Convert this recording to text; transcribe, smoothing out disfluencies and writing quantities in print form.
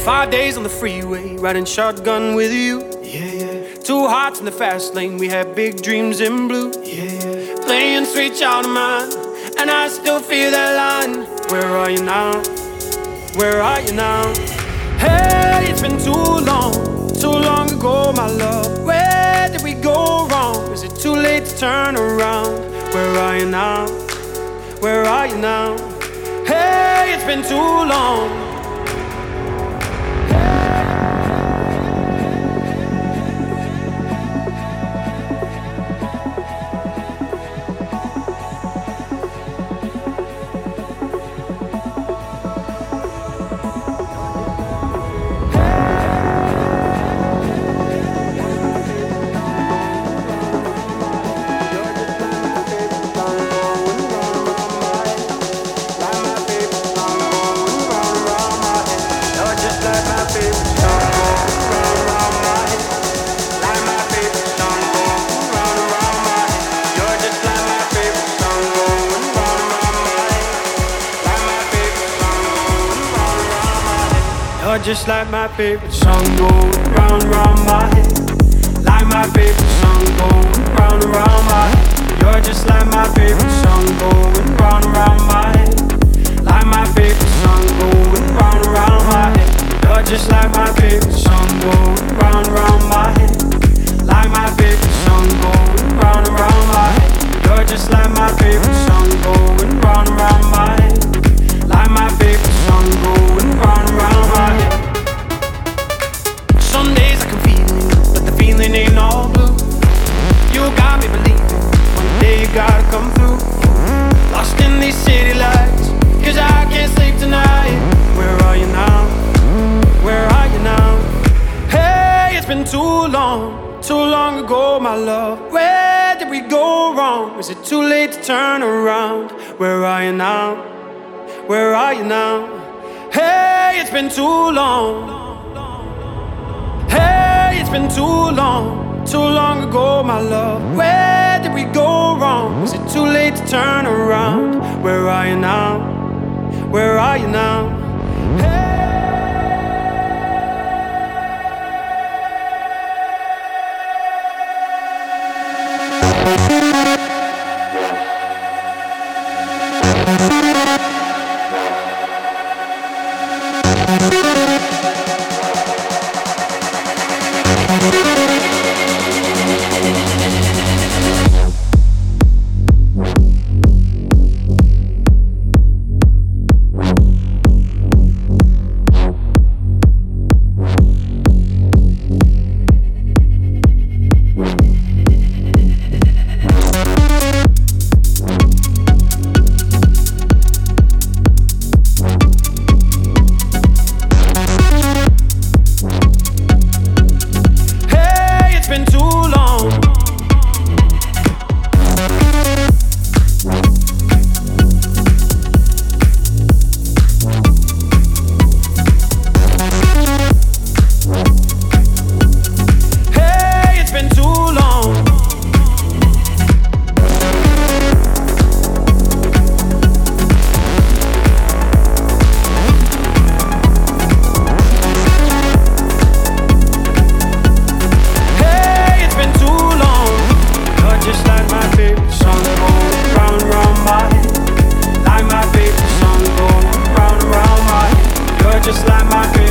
5 days on the freeway, riding shotgun with you. Yeah, yeah. 2 hearts in the fast lane, we had big dreams in blue. Yeah, yeah. Playing Sweet Child of Mine, and I still feel that line. Where are you now? Where are you now? Hey, it's been too long ago, my love. Where did we go wrong? Is it too late to turn around? Where are you now? Where are you now? Hey, it's been too long. Just like my favorite song going round and round my head. Like my favorite song going round and round my head. You're just like my favorite song going round and round my head. Like my favorite song going round and round my head. You're just like my favorite song going round and round my head. Like my favorite song going round and round my head. You're just like my favorite song going round and round my head. Like my favorite song going round and round my head. Some days I can feel it, but the feeling ain't all blue. You got me believing one day you gotta come through. Lost in these city lights, 'cause I can't sleep tonight. Where are you now? Where are you now? Hey, it's been too long ago, my love. Where did we go wrong? Is it too late to turn around? Where are you now? Where are you now? Hey, it's been too long. Hey, it's been too long ago, my love. Where did we go wrong? Is it too late to turn around? Where are you now? Where are you now? Hey. Just like my